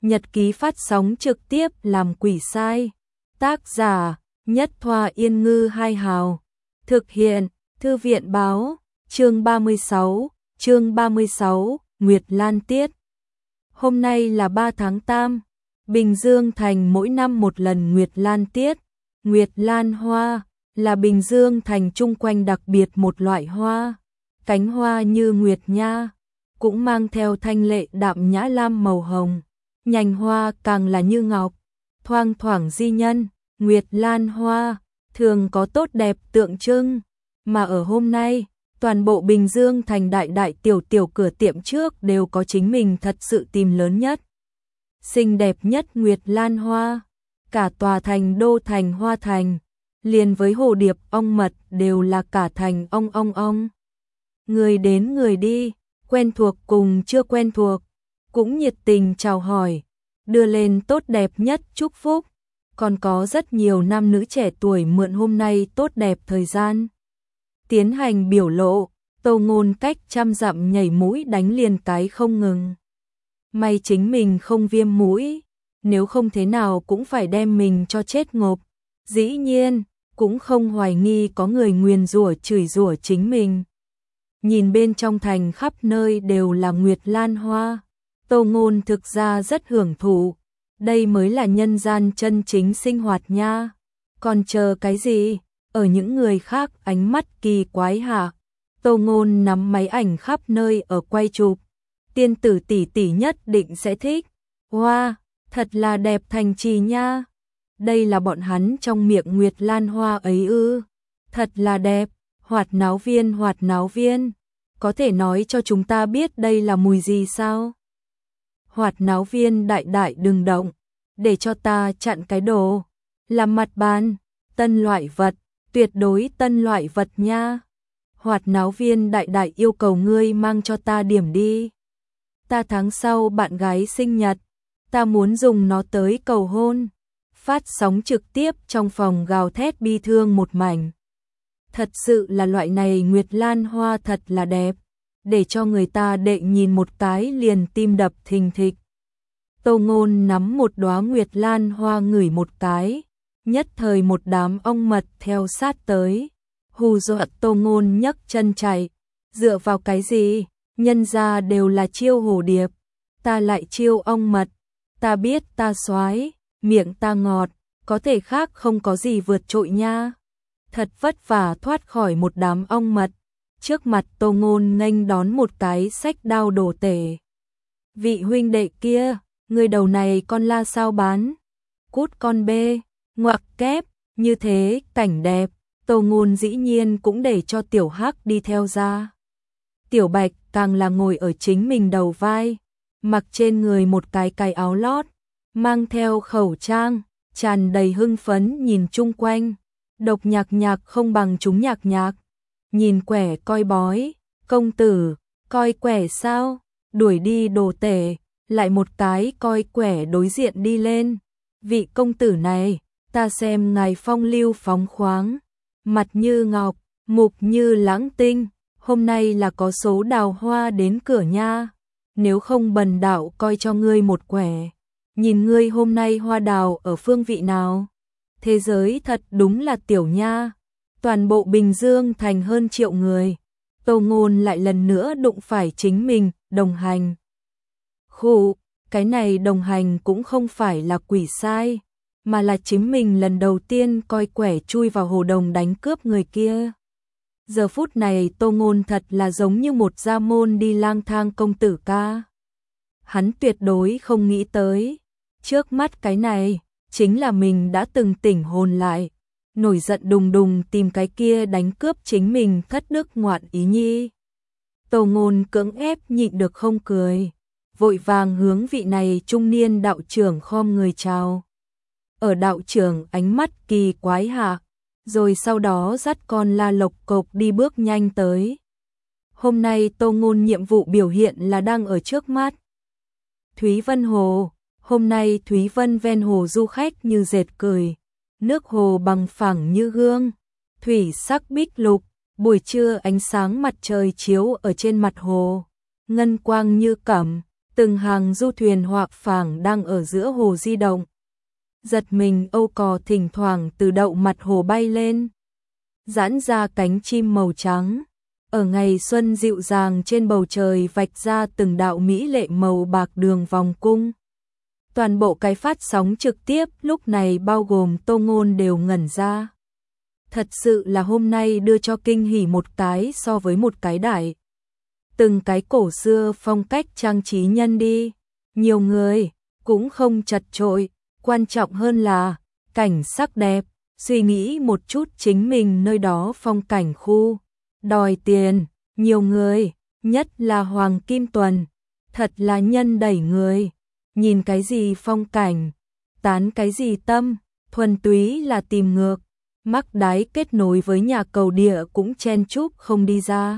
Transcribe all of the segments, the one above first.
Nhật ký phát sóng trực tiếp làm quỷ sai. Tác giả: Nhất Thoa Yên Ngư Hai Hào. Thực hiện: Thư viện Báo. Chương 36, Nguyệt Lan Tiết. Hôm nay là 3 tháng 8. Bình Dương Thành mỗi năm một lần Nguyệt Lan Tiết. Nguyệt Lan hoa là Bình Dương Thành chung quanh đặc biệt một loại hoa. Cánh hoa như nguyệt nha, cũng mang theo thanh lệ đạm nhã lam màu hồng. Nhành hoa càng là như ngọc, thoang thoảng di nhân. Nguyệt Lan hoa thường có tốt đẹp tượng trưng, mà ở hôm nay, toàn bộ Bình Dương Thành đại đại tiểu tiểu cửa tiệm trước đều có chính mình thật sự tìm lớn nhất, xinh đẹp nhất Nguyệt Lan hoa. Cả tòa thành đô thành hoa thành, liền với hồ điệp ong mật đều là cả thành ong. Người đến người đi, quen thuộc cùng chưa quen thuộc, cũng nhiệt tình chào hỏi, đưa lên tốt đẹp nhất chúc phúc. Còn có rất nhiều nam nữ trẻ tuổi mượn hôm nay tốt đẹp thời gian tiến hành biểu lộ. Tô Ngôn cách trăm dặm nhảy mũi đánh liền cái không ngừng. May chính mình không viêm mũi, nếu không thế nào cũng phải đem mình cho chết ngộp. Dĩ nhiên, cũng không hoài nghi có người nguyền rủa chửi rủa chính mình. Nhìn bên trong thành khắp nơi đều là Nguyệt Lan hoa, Tô Ngôn thực ra rất hưởng thụ. Đây mới là nhân gian chân chính sinh hoạt nha. Còn chờ cái gì? Ở những người khác ánh mắt kỳ quái hạ, Tô Ngôn nắm máy ảnh khắp nơi ở quay chụp. Tiên tử tỷ tỷ nhất định sẽ thích. Wow, thật là đẹp thành trì nha. Đây là bọn hắn trong miệng Nguyệt Lan hoa ấy ư? Thật là đẹp. Hoạt náo viên, có thể nói cho chúng ta biết đây là mùi gì sao? Hoạt náo viên đại đại đừng động, để cho ta chặn cái đồ. Làm mặt bàn, tân loại vật, tuyệt đối tân loại vật nha. Hoạt náo viên đại đại yêu cầu ngươi mang cho ta điểm đi. Ta tháng sau bạn gái sinh nhật, ta muốn dùng nó tới cầu hôn. Phát sóng trực tiếp trong phòng gào thét bi thương một mảnh. Thật sự là loại này Nguyệt Lan hoa thật là đẹp, để cho người ta đệ nhìn một cái liền tim đập thình thịch. Tô Ngôn nắm một đóa Nguyệt Lan hoa ngửi một cái, nhất thời một đám ong mật theo sát tới, hù dọa Tô Ngôn nhấc chân chạy. Dựa vào cái gì? Nhân gia đều là chiêu hồ điệp, ta lại chiêu ong mật. Ta biết ta soái, miệng ta ngọt, có thể khác không có gì vượt trội nha. Thật vất vả thoát khỏi một đám ong mật, trước mặt Tô Ngôn nghênh đón một cái xách đao đồ tể. Vị huynh đệ kia, người đầu này con la sao bán? Cút con bê, ngoặc kép, như thế cảnh đẹp, Tô Ngôn dĩ nhiên cũng để cho Tiểu Hắc đi theo ra. Tiểu Bạch càng là ngồi ở chính mình đầu vai, mặc trên người một cái áo lót, mang theo khẩu trang, tràn đầy hưng phấn nhìn chung quanh. Độc nhạc không bằng chúng nhạc. Nhìn quẻ coi bói, công tử, coi quẻ sao? Đuổi đi đồ tể, lại một cái coi quẻ đối diện đi lên. Vị công tử này, ta xem ngài phong lưu phóng khoáng, mặt như ngọc, mục như lãng tinh, hôm nay là có số đào hoa đến cửa nha. Nếu không bần đạo coi cho ngươi một quẻ, nhìn ngươi hôm nay hoa đào ở phương vị nào. Thế giới thật đúng là tiểu nha. Toàn bộ Bình Dương Thành hơn 1 triệu người, Tô Ngôn lại lần nữa đụng phải chính mình, đồng hành. Khụ, cái này đồng hành cũng không phải là quỷ sai, mà là chính mình lần đầu tiên coi quẻ chui vào hồ đồng đánh cướp người kia. Giờ phút này Tô Ngôn thật là giống như một gia môn đi lang thang công tử ca. Hắn tuyệt đối không nghĩ tới, trước mắt cái này chính là mình đã từng tỉnh hồn lại, nổi giận đùng đùng tìm cái kia đánh cướp chính mình thất đức ngoạn ý nhi. Tô Ngôn cưỡng ép nhịn được không cười, vội vàng hướng vị này trung niên đạo trưởng khom người chào. Ở đạo trưởng ánh mắt kỳ quái hạ, rồi sau đó dắt con la lộc cộc đi bước nhanh tới. Hôm nay Tô Ngôn nhiệm vụ biểu hiện là đang ở trước mắt. Thúy Vân Hồ. Hôm nay Thúy Vân ven hồ du khách như dệt cười, nước hồ bằng phẳng như gương, thủy sắc bích lục, buổi trưa ánh sáng mặt trời chiếu ở trên mặt hồ, ngân quang như cẩm, từng hàng du thuyền hoặc phảng đang ở giữa hồ di động. Giật mình âu cò thỉnh thoảng từ đậu mặt hồ bay lên, giãn ra cánh chim màu trắng. Ở ngày xuân dịu dàng trên bầu trời vạch ra từng đạo mỹ lệ màu bạc đường vòng cung. Toàn bộ cái phát sóng trực tiếp lúc này bao gồm Tô Ngôn đều ngẩn ra. Thật sự là hôm nay đưa cho kinh hỉ một cái so với một cái đại. Từng cái cổ xưa phong cách trang trí nhân đi. Nhiều người cũng không chật chội, quan trọng hơn là cảnh sắc đẹp. Suy nghĩ một chút chính mình nơi đó phong cảnh khu. Đòi tiền, nhiều người, nhất là Hoàng Kim Tuần. Thật là nhân đẩy người. Nhìn cái gì phong cảnh, tán cái gì tâm, thuần túy là tìm ngược. Mắc đáy kết nối với nhà cầu địa cũng chen chúc không đi ra.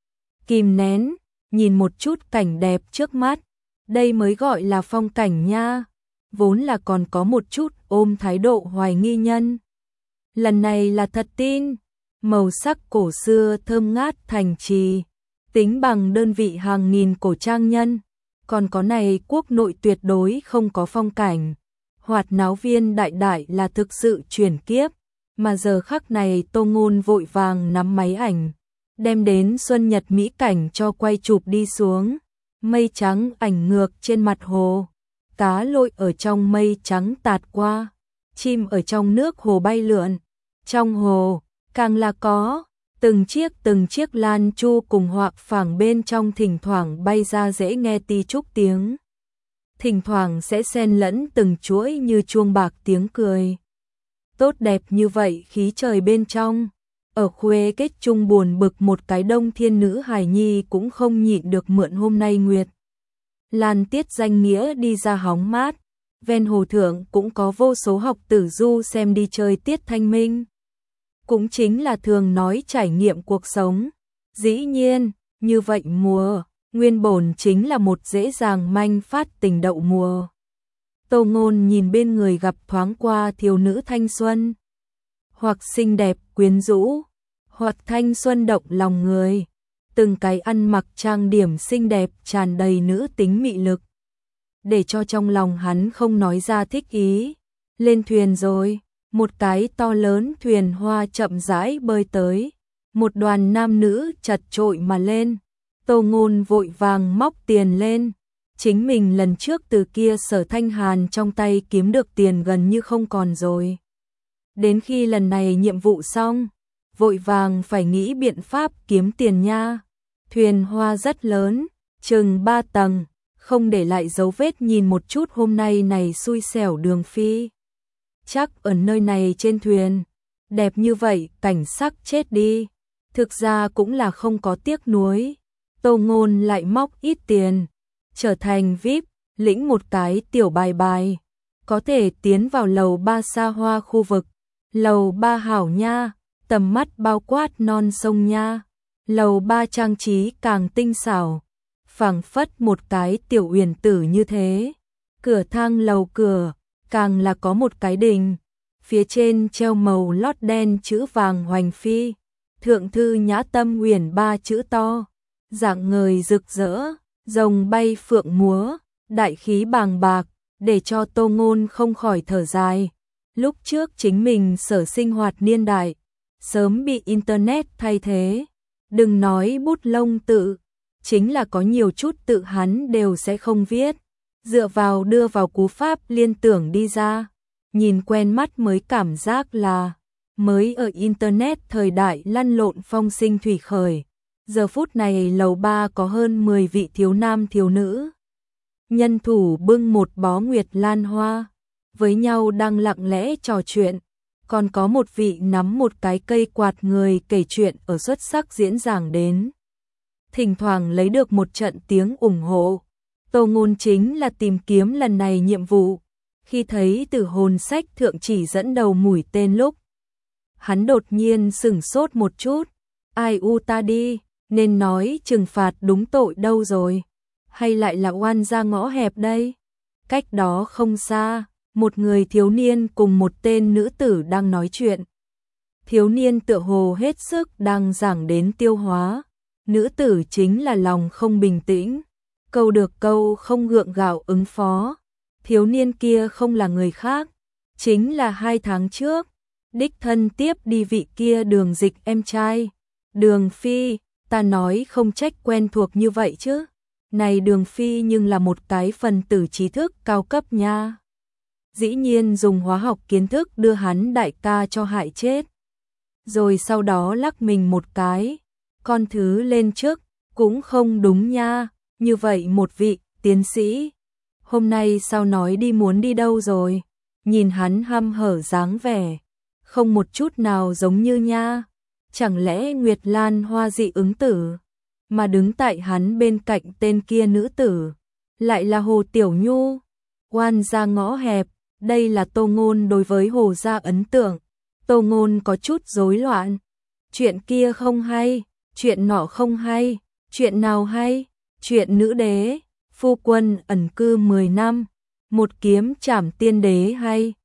Kìm nén, nhìn một chút cảnh đẹp trước mắt. Đây mới gọi là phong cảnh nha. Vốn là còn có một chút ôm thái độ hoài nghi nhân. Lần này là thật tin. Màu sắc cổ xưa thơm ngát thành trì. Tính bằng đơn vị hàng nghìn cổ trang nhân. Còn có này quốc nội tuyệt đối không có phong cảnh. Hoạt náo viên đại đại là thực sự chuyển kiếp. Mà giờ khắc này Tô Ngôn vội vàng nắm máy ảnh. Đem đến xuân nhật mỹ cảnh cho quay chụp đi xuống. Mây trắng ảnh ngược trên mặt hồ. Cá lội ở trong mây trắng tạt qua. Chim ở trong nước hồ bay lượn. Trong hồ, càng là có từng chiếc lan chu cùng hoặc phẳng bên trong thỉnh thoảng bay ra dễ nghe ti trúc tiếng. Thỉnh thoảng sẽ xen lẫn từng chuỗi như chuông bạc tiếng cười. Tốt đẹp như vậy khí trời bên trong. Ở khuê kết chung buồn bực một cái đông thiên nữ hài nhi cũng không nhịn được mượn hôm nay nguyệt. Lan tiết danh nghĩa đi ra hóng mát. Ven hồ thượng cũng có vô số học tử du xem đi chơi tiết thanh minh. Cũng chính là thường nói trải nghiệm cuộc sống. Dĩ nhiên, như vậy mùa, nguyên bổn chính là một dễ dàng manh phát tình đậu mùa. Tô Ngôn nhìn bên người gặp thoáng qua thiếu nữ thanh xuân. Hoặc xinh đẹp quyến rũ, hoặc thanh xuân động lòng người. Từng cái ăn mặc trang điểm xinh đẹp tràn đầy nữ tính mị lực. Để cho trong lòng hắn không nói ra thích ý. Lên thuyền rồi. Một cái to lớn thuyền hoa chậm rãi bơi tới. Một đoàn nam nữ chật chội mà lên. Tô Ngôn vội vàng móc tiền lên. Chính mình lần trước từ kia Sở Thanh Hàn trong tay kiếm được tiền gần như không còn rồi. Đến khi lần này nhiệm vụ xong, vội vàng phải nghĩ biện pháp kiếm tiền nha. Thuyền hoa rất lớn, chừng 3 tầng, không để lại dấu vết nhìn một chút hôm nay này xui xẻo đường phi. Chắc ở nơi này trên thuyền, đẹp như vậy cảnh sắc chết đi. Thực ra cũng là không có tiếc nuối. Tô Ngôn lại móc ít tiền, trở thành VIP, lĩnh một cái tiểu bài bài. Có thể tiến vào lầu 3 xa hoa khu vực. Lầu 3 hảo nha, tầm mắt bao quát non sông nha. Lầu 3 trang trí càng tinh xảo, phảng phất một cái tiểu uyển tử như thế. Cửa thang lầu cửa, càng là có một cái đình. Phía trên treo màu lót đen chữ vàng hoành phi. Thượng thư nhã tâm uyển 3 chữ to. Dạng ngời rực rỡ, rồng bay phượng múa, đại khí bàng bạc, để cho Tô Ngôn không khỏi thở dài. Lúc trước chính mình sở sinh hoạt niên đại, sớm bị Internet thay thế. Đừng nói bút lông tự, chính là có nhiều chút tự hắn đều sẽ không viết. Dựa vào đưa vào cú pháp liên tưởng đi ra. Nhìn quen mắt mới cảm giác là mới ở Internet thời đại lăn lộn phong sinh thủy khởi. Giờ phút này lầu 3 có hơn 10 vị thiếu nam thiếu nữ. Nhân thủ bưng một bó nguyệt lan hoa, với nhau đang lặng lẽ trò chuyện. Còn có một vị nắm một cái cây quạt người kể chuyện ở xuất sắc diễn giảng đến. Thỉnh thoảng lấy được một trận tiếng ủng hộ. Tô Ngôn chính là tìm kiếm lần này nhiệm vụ. Khi thấy từ hồn sách thượng chỉ dẫn đầu mũi tên lúc, hắn đột nhiên sửng sốt một chút. Ai u ta đi, nên nói trừng phạt đúng tội đâu rồi. Hay lại là oan ra ngõ hẹp đây? Cách đó không xa, một người thiếu niên cùng một tên nữ tử đang nói chuyện. Thiếu niên tựa hồ hết sức đang giảng đến tiêu hóa. Nữ tử chính là lòng không bình tĩnh. câu được câu không gượng gạo ứng phó. Thiếu niên kia không là người khác, chính là 2 tháng trước, đích thân tiếp đi vị kia Đường Dịch em trai. Đường Phi, ta nói không trách quen thuộc như vậy chứ. Này Đường Phi nhưng là một cái phần tử trí thức cao cấp nha. Dĩ nhiên dùng hóa học kiến thức đưa hắn đại ca cho hại chết. Rồi sau đó lắc mình một cái, con thứ lên trước, cũng không đúng nha. Như vậy một vị tiến sĩ, hôm nay sao nói đi muốn đi đâu rồi? Nhìn hắn hăm hở dáng vẻ, không một chút nào giống như nha. Chẳng lẽ Nguyệt Lan Hoa dị ứng tử? Mà đứng tại hắn bên cạnh tên kia nữ tử, lại là Hồ Tiểu Nhu. Oan gia ngõ hẹp, đây là Tô Ngôn đối với Hồ gia ấn tượng. Tô Ngôn có chút rối loạn. Chuyện kia không hay, chuyện nọ không hay, chuyện nào hay? Chuyện nữ đế, phu quân ẩn cư 10 năm, một kiếm trảm tiên đế hay?